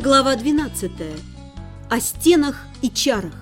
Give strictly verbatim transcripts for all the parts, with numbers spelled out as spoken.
Глава двенадцатая. О стенах и чарах.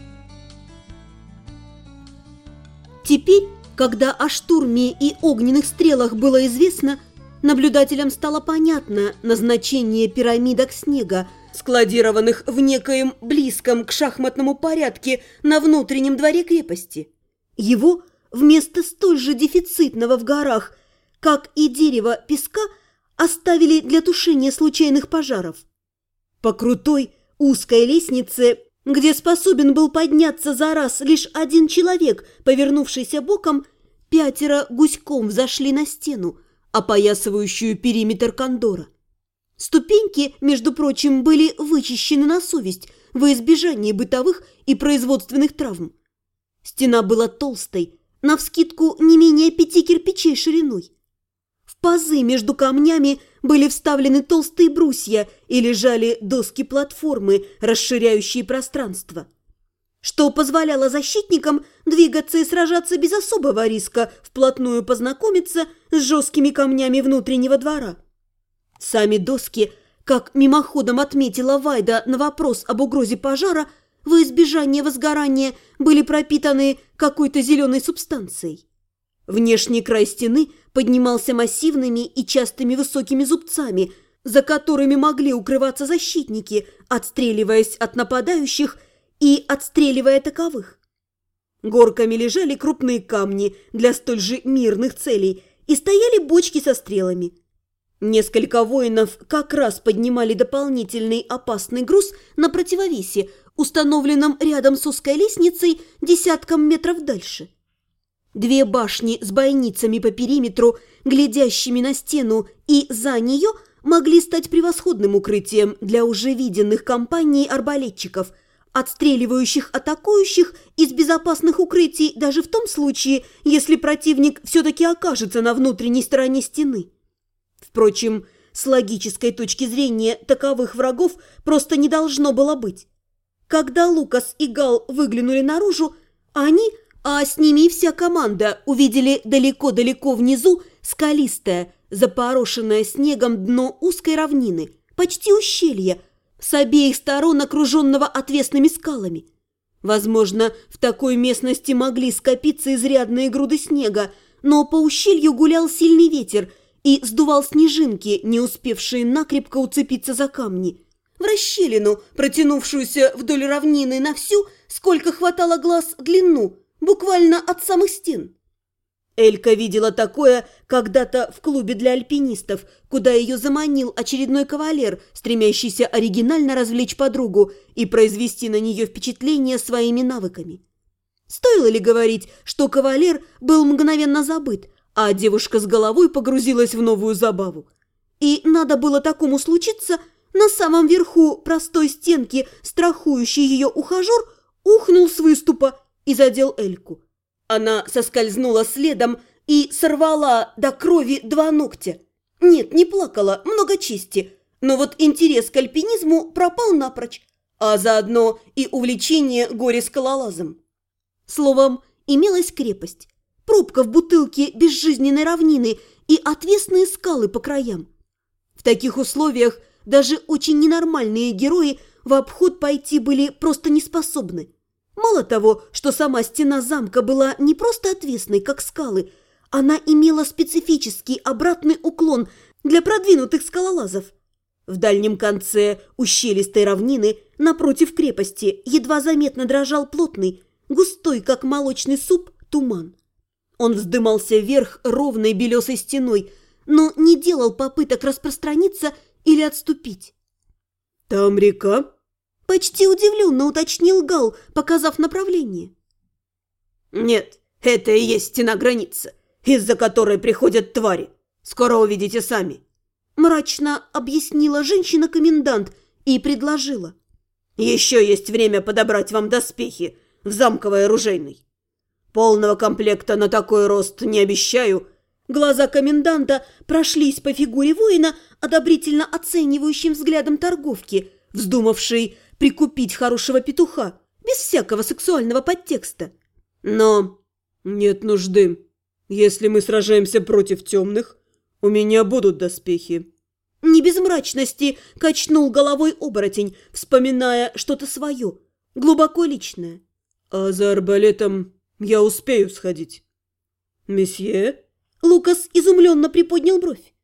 Теперь, когда о штурме и огненных стрелах было известно, наблюдателям стало понятно назначение пирамидок снега, складированных в некоем близком к шахматному порядке на внутреннем дворе крепости. Его вместо столь же дефицитного в горах, как и дерева песка, оставили для тушения случайных пожаров. По крутой узкой лестнице, где способен был подняться за раз лишь один человек, повернувшийся боком, пятеро гуськом взошли на стену, опоясывающую периметр кондора. Ступеньки, между прочим, были вычищены на совесть во избежание бытовых и производственных травм. Стена была толстой, навскидку не менее пяти кирпичей шириной. В пазы между камнями были вставлены толстые брусья и лежали доски-платформы, расширяющие пространство, что позволяло защитникам двигаться и сражаться без особого риска вплотную познакомиться с жесткими камнями внутреннего двора. Сами доски, как мимоходом отметила Вайда на вопрос об угрозе пожара, во избежание возгорания были пропитаны какой-то зеленой субстанцией. Внешний край стены поднимался массивными и частыми высокими зубцами, за которыми могли укрываться защитники, отстреливаясь от нападающих и отстреливая таковых. Горками лежали крупные камни для столь же мирных целей и стояли бочки со стрелами. Несколько воинов как раз поднимали дополнительный опасный груз на противовесе, установленном рядом с узкой лестницей десятком метров дальше. Две башни с бойницами по периметру, глядящими на стену и за нее, могли стать превосходным укрытием для уже виденных компаний арбалетчиков, отстреливающих атакующих из безопасных укрытий даже в том случае, если противник все-таки окажется на внутренней стороне стены. Впрочем, с логической точки зрения таковых врагов просто не должно было быть. Когда Лукас и Гал выглянули наружу, они, а с ними и вся команда, увидели далеко-далеко внизу скалистое, запорошенное снегом дно узкой равнины, почти ущелье, с обеих сторон окруженного отвесными скалами. Возможно, в такой местности могли скопиться изрядные груды снега, но по ущелью гулял сильный ветер и сдувал снежинки, не успевшие накрепко уцепиться за камни. В расщелину, протянувшуюся вдоль равнины на всю, сколько хватало глаз, длину, буквально от самых стен. Элька видела такое когда-то в клубе для альпинистов, куда ее заманил очередной кавалер, стремящийся оригинально развлечь подругу и произвести на нее впечатление своими навыками. Стоило ли говорить, что кавалер был мгновенно забыт, а девушка с головой погрузилась в новую забаву? И надо было такому случиться, на самом верху простой стенки страхующий ее ухажер ухнул с выступа и задел Эльку. Она соскользнула следом и сорвала до крови два ногтя. Нет, не плакала, много чести, но вот интерес к альпинизму пропал напрочь, а заодно и увлечение горе-скалолазом. Словом, имелась крепость, пробка в бутылке безжизненной равнины и отвесные скалы по краям. В таких условиях даже очень ненормальные герои в обход пойти были просто не способны. Мало того, что сама стена замка была не просто отвесной, как скалы, она имела специфический обратный уклон для продвинутых скалолазов. В дальнем конце ущелистой равнины, напротив крепости, едва заметно дрожал плотный, густой, как молочный суп, туман. Он вздымался вверх ровной белесой стеной, но не делал попыток распространиться или отступить. «Там река?» – почти удивленно уточнил Гал, показав направление. «Нет, это и есть стена-граница, из-за которой приходят твари. Скоро увидите сами», – мрачно объяснила женщина-комендант и предложила. «Еще есть время подобрать вам доспехи в замковой оружейной. Полного комплекта на такой рост не обещаю». Глаза коменданта прошлись по фигуре воина одобрительно оценивающим взглядом торговки, вздумавшей прикупить хорошего петуха, без всякого сексуального подтекста. «Но нет нужды. Если мы сражаемся против темных, у меня будут доспехи. Не без мрачности качнул головой оборотень, вспоминая что-то свое, глубоко личное. «А за арбалетом я успею сходить». «Месье?» Лукас изумленно приподнял бровь.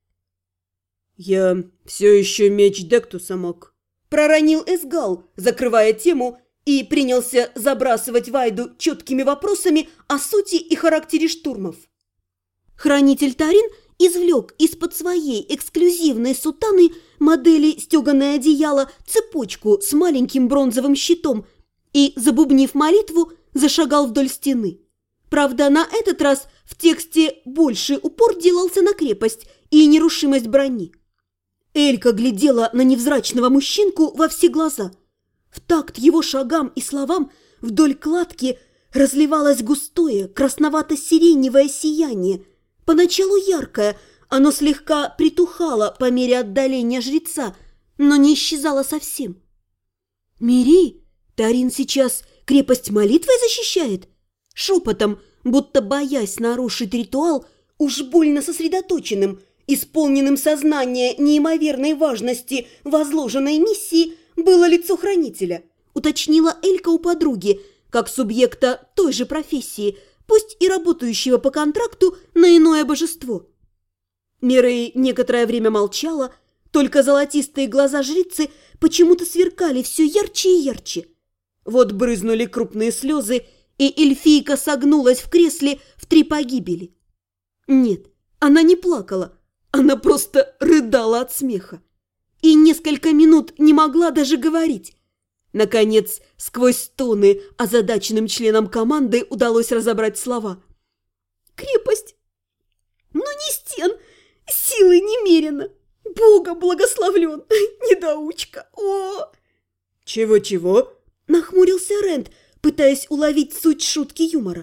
«Я все еще меч Дектуса мог», – проронил Эсгал, закрывая тему, и принялся забрасывать Вайду четкими вопросами о сути и характере штурмов. Хранитель Тарин извлек из-под своей эксклюзивной сутаны модели стеганое одеяло цепочку с маленьким бронзовым щитом и, забубнив молитву, зашагал вдоль стены. Правда, на этот раз в тексте больший упор делался на крепость и нерушимость брони. Элька глядела на невзрачного мужчинку во все глаза. В такт его шагам и словам вдоль кладки разливалось густое красновато-сиреневое сияние. Поначалу яркое, оно слегка притухало по мере отдаления жреца, но не исчезало совсем. «Мири, Тарин сейчас крепость молитвой защищает?» Шепотом, будто боясь нарушить ритуал, уж больно сосредоточенным, исполненным сознания неимоверной важности возложенной миссии, было лицо хранителя, уточнила Элька у подруги, как субъекта той же профессии, пусть и работающего по контракту на иное божество. Мирей некоторое время молчала, только золотистые глаза жрицы почему-то сверкали все ярче и ярче. Вот брызнули крупные слезы, и эльфийка согнулась в кресле в три погибели. Нет, она не плакала, она просто рыдала от смеха. И несколько минут не могла даже говорить. Наконец, сквозь стоны озадаченным членам команды удалось разобрать слова. «Крепость! Но не стен! Силы немерено! Бога благословлен! Недоучка! О!» «Чего-чего?» – нахмурился Рент, пытаясь уловить суть шутки юмора.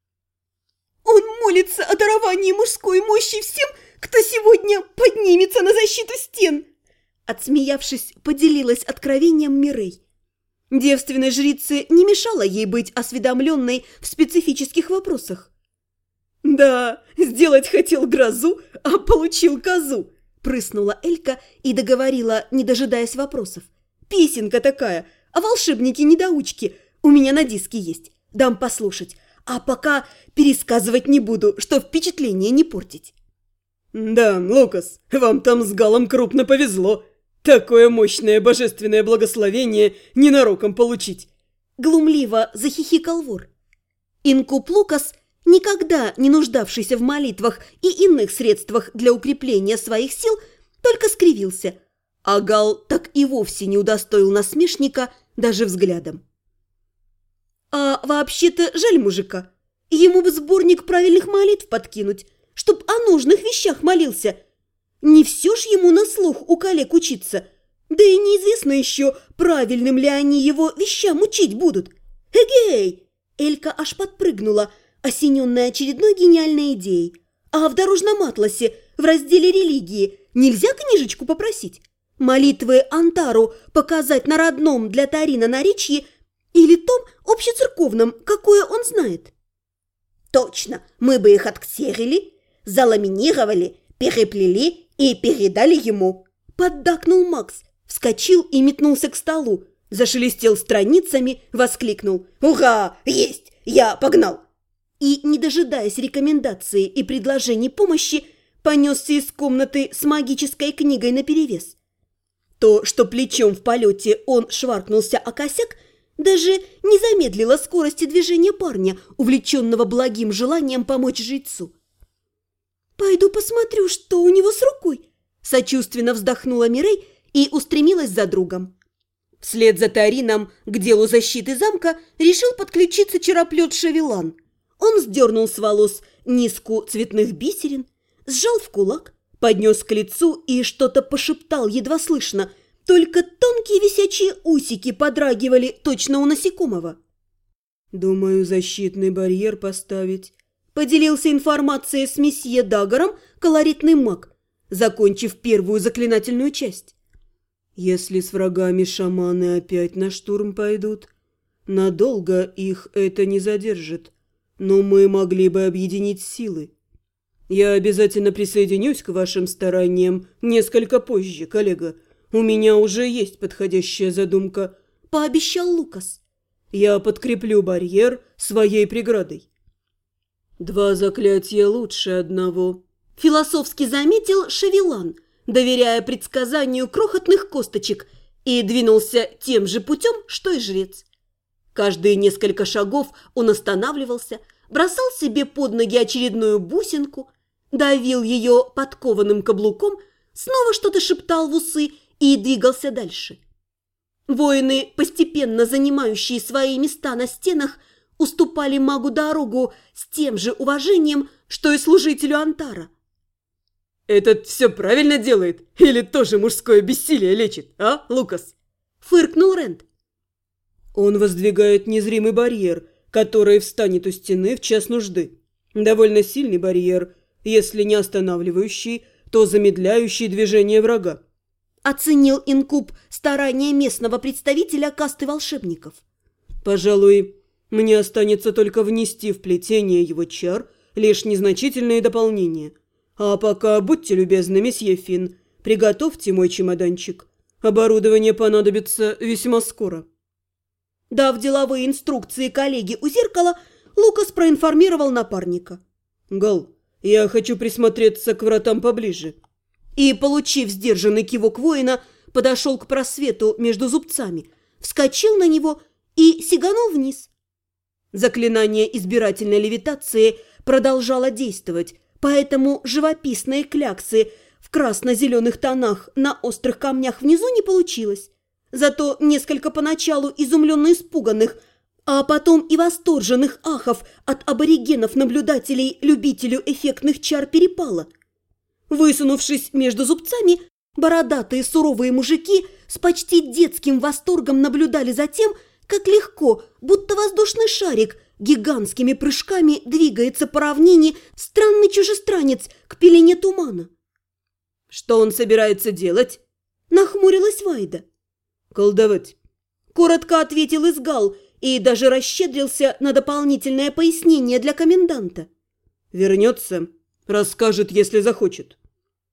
«Он молится о даровании мужской мощи всем, кто сегодня поднимется на защиту стен!» Отсмеявшись, поделилась откровением Мирей. Девственной жрице не мешало ей быть осведомленной в специфических вопросах. «Да, сделать хотел грозу, а получил козу!» прыснула Элька и договорила, не дожидаясь вопросов. «Песенка такая, а волшебники-недоучки у меня на диске есть, дам послушать, а пока пересказывать не буду, что впечатление не портить». «Да, Лукас, вам там с Галом крупно повезло. Такое мощное божественное благословение ненароком получить!» Глумливо захихикал вор. Инкуб Лукас, никогда не нуждавшийся в молитвах и иных средствах для укрепления своих сил, только скривился, а Гал так и вовсе не удостоил насмешника даже взглядом. «А вообще-то жаль мужика. Ему бы сборник правильных молитв подкинуть, чтоб о нужных вещах молился. Не все ж ему на слух у коллег учиться, да и неизвестно еще, правильным ли они его вещам учить будут. Эгей!» Элька аж подпрыгнула, осененная очередной гениальной идеей. «А в дорожном атласе в разделе религии нельзя книжечку попросить? Молитвы Антару показать на родном для Тарина наречии или том общецерковном, какое он знает?» «Точно, мы бы их отксерили, заламинировали, переплели и передали ему», – поддакнул Макс, вскочил и метнулся к столу, зашелестел страницами, воскликнул: «Ура! Есть! Я погнал!» И, не дожидаясь рекомендации и предложений помощи, понесся из комнаты с магической книгой наперевес. То, что плечом в полете он шваркнулся о косяк, даже не замедлило скорости движения парня, увлеченного благим желанием помочь жрецу. «Пойду посмотрю, что у него с рукой», – сочувственно вздохнула Мирей и устремилась за другом. Вслед за Тарином к делу защиты замка решил подключиться чероплет Шавелан. Он сдернул с волос низку цветных бисерин, сжал в кулак, поднес к лицу и что-то пошептал едва слышно, только тонкие висячие усики подрагивали точно у насекомого. «Думаю, защитный барьер поставить», – поделился информацией с месье Дагором колоритный маг, закончив первую заклинательную часть. «Если с врагами шаманы опять на штурм пойдут, надолго их это не задержит, но мы могли бы объединить силы. Я обязательно присоединюсь к вашим стараниям несколько позже, коллега. У меня уже есть подходящая задумка», – пообещал Лукас. «Я подкреплю барьер своей преградой». «Два заклятия лучше одного», – философски заметил Шевелан, доверяя предсказанию крохотных косточек, и двинулся тем же путем, что и жрец. Каждые несколько шагов он останавливался, бросал себе под ноги очередную бусинку, давил ее подкованным каблуком, снова что-то шептал в усы и двигался дальше. Воины, постепенно занимающие свои места на стенах, уступали магу дорогу с тем же уважением, что и служителю Антара. «Этот все правильно делает? Или тоже мужское бессилие лечит, а, Лукас?» – фыркнул Рент. «Он воздвигает незримый барьер, который встанет у стены в час нужды. Довольно сильный барьер, если не останавливающий, то замедляющий движение врага», – оценил инкуб старания местного представителя касты волшебников. «Пожалуй, мне останется только внести в плетение его чар лишь незначительные дополнения. А пока, будьте любезны, месье Финн, приготовьте мой чемоданчик. Оборудование понадобится весьма скоро». Дав деловые инструкции коллеге у зеркала, Лукас проинформировал напарника. «Гал, я хочу присмотреться к вратам поближе». И, получив сдержанный кивок воина, подошел к просвету между зубцами, вскочил на него и сиганул вниз. Заклинание избирательной левитации продолжало действовать, поэтому живописные кляксы в красно-зеленых тонах на острых камнях внизу не получилось. Зато несколько поначалу изумленно испуганных, а потом и восторженных ахов от аборигенов-наблюдателей любителю эффектных чар перепало. Высунувшись между зубцами, бородатые суровые мужики с почти детским восторгом наблюдали за тем, как легко, будто воздушный шарик, гигантскими прыжками двигается по равнине странный чужестранец к пелене тумана. «Что он собирается делать?» – нахмурилась Вайда. «Колдовать», – коротко ответил Изгал и даже расщедрился на дополнительное пояснение для коменданта. «Вернется, расскажет, если захочет».